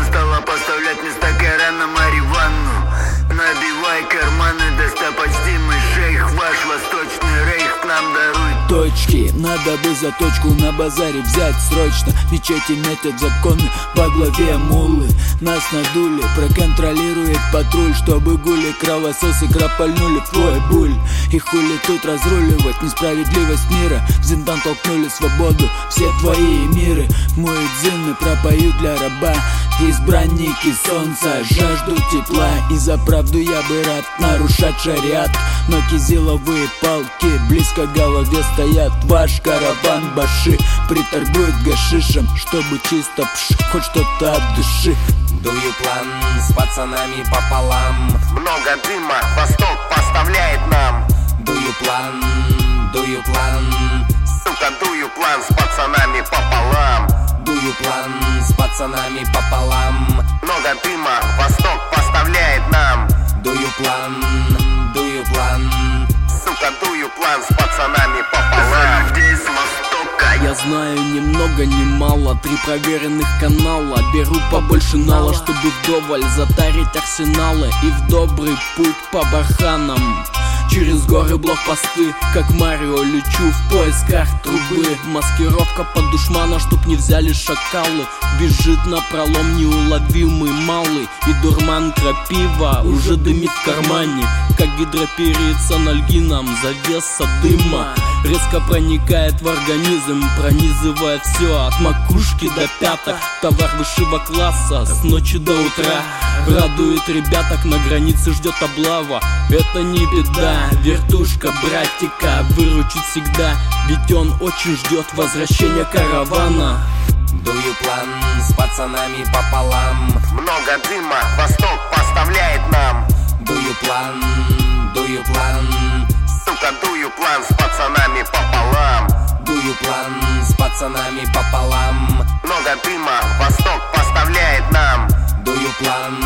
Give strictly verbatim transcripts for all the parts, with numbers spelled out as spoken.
стала поставлять вместо Корана марихуану. Набивай карманы, доста почти мы шейх. Ваш восточный рейх к нам дарует точки. Надо бы заточку на базаре взять срочно. Мечети метят законы во главе мулы. Нас надули, проконтролирует патруль, чтобы гули кровососы кропальнули в твой буль. И хули тут разруливать несправедливость мира. В зиндан толкнули свободу все твои миры. Муэдзины пропоют для раба. Избранники солнца жаждут тепла. И за правду я бы рад нарушать шариат, но кизиловые палки близко к голове стоят. Ваш караван баши приторгует гашишем, чтобы чисто пш, хоть что-то от души. Дую план с пацанами пополам. Много дыма Восток поставляет нам. Дую план, дую план. Сука, дую план с пацанами пополам. Дую план с пацанами пополам. Много дыма Восток поставляет нам. Дую план, дую план. Сука, дую план с пацанами пополам. Людей с Востока. Я знаю ни много ни мало, три проверенных канала. Беру побольше нала, чтобы вдоволь затарить арсеналы. И в добрый путь по барханам. Через горы блокпосты, как Марио, лечу в поисках трубы. Маскировка под душмана, чтоб не взяли шакалы. Бежит напролом неуловимый малый. И дурман крапива уже дымит в кармане, как гидроперит с анальгином, завеса дыма резко проникает в организм, пронизывая все от макушки до пяток. Товар высшего класса с ночи до утра радует ребяток, на границе ждет облава. Это не беда, вертушка братика выручит всегда, ведь он очень ждет возвращения каравана. Дую план с пацанами пополам. Много дыма Восток поставляет нам. Дую план, дую план. Сука, дую план с пацанами пополам. Дую план с пацанами пополам. Много дыма Восток поставляет нам. Дую план,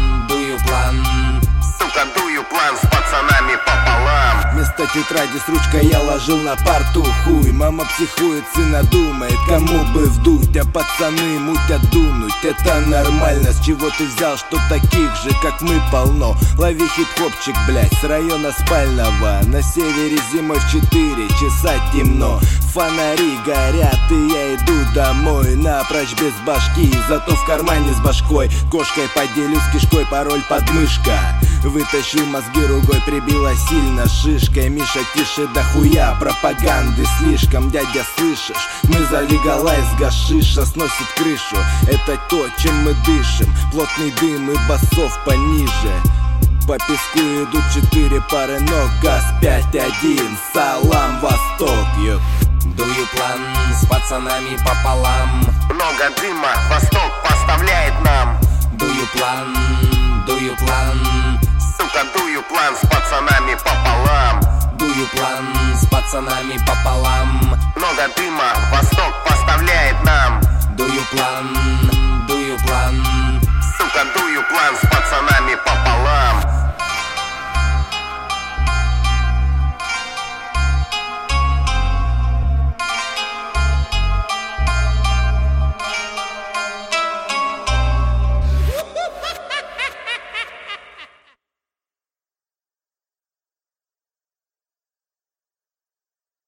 дую план. Сука, дую план с пацанами пополам. Вместо тетради с ручкой я ложил на парту хуй. Мама психует, сына думает, кому бы вдуть. А пацаны мутят дунуть, это нормально. С чего ты взял, что таких же, как мы, полно? Лови хип-хопчик, блять, с района спального. На севере зимой в четыре часа темно. Фонари горят, и я иду домой напрочь без башки, зато в кармане с башкой. Кошкой поделюсь кишкой, пароль подмышка. Вытащил мозги ругой, прибила сильно шишкой. Миша, тише до хуя, пропаганды слишком. Дядя, слышишь, мы за легалайз, гашиша сносит крышу. Это то, чем мы дышим, плотный дым и басов пониже. По песку идут четыре пары ног, газ пять один, салам, Восток, ё. Дую план с пацанами пополам. Много дыма Восток поставляет нам. Дую план, дую план. Сука, дую план с пацанами пополам. Дую план с пацанами пополам. Много дыма Восток поставляет нам. Дую план, дую план.